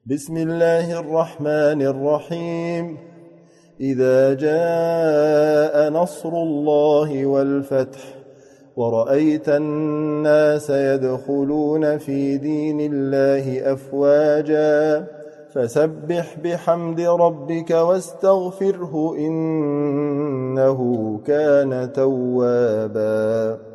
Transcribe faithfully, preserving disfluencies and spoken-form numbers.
بسم الله الرحمن الرحيم إذا جاء نصر الله والفتح ورأيت الناس يدخلون في دين الله أفواجا فسبح بحمد ربك واستغفره إنه كان توابا.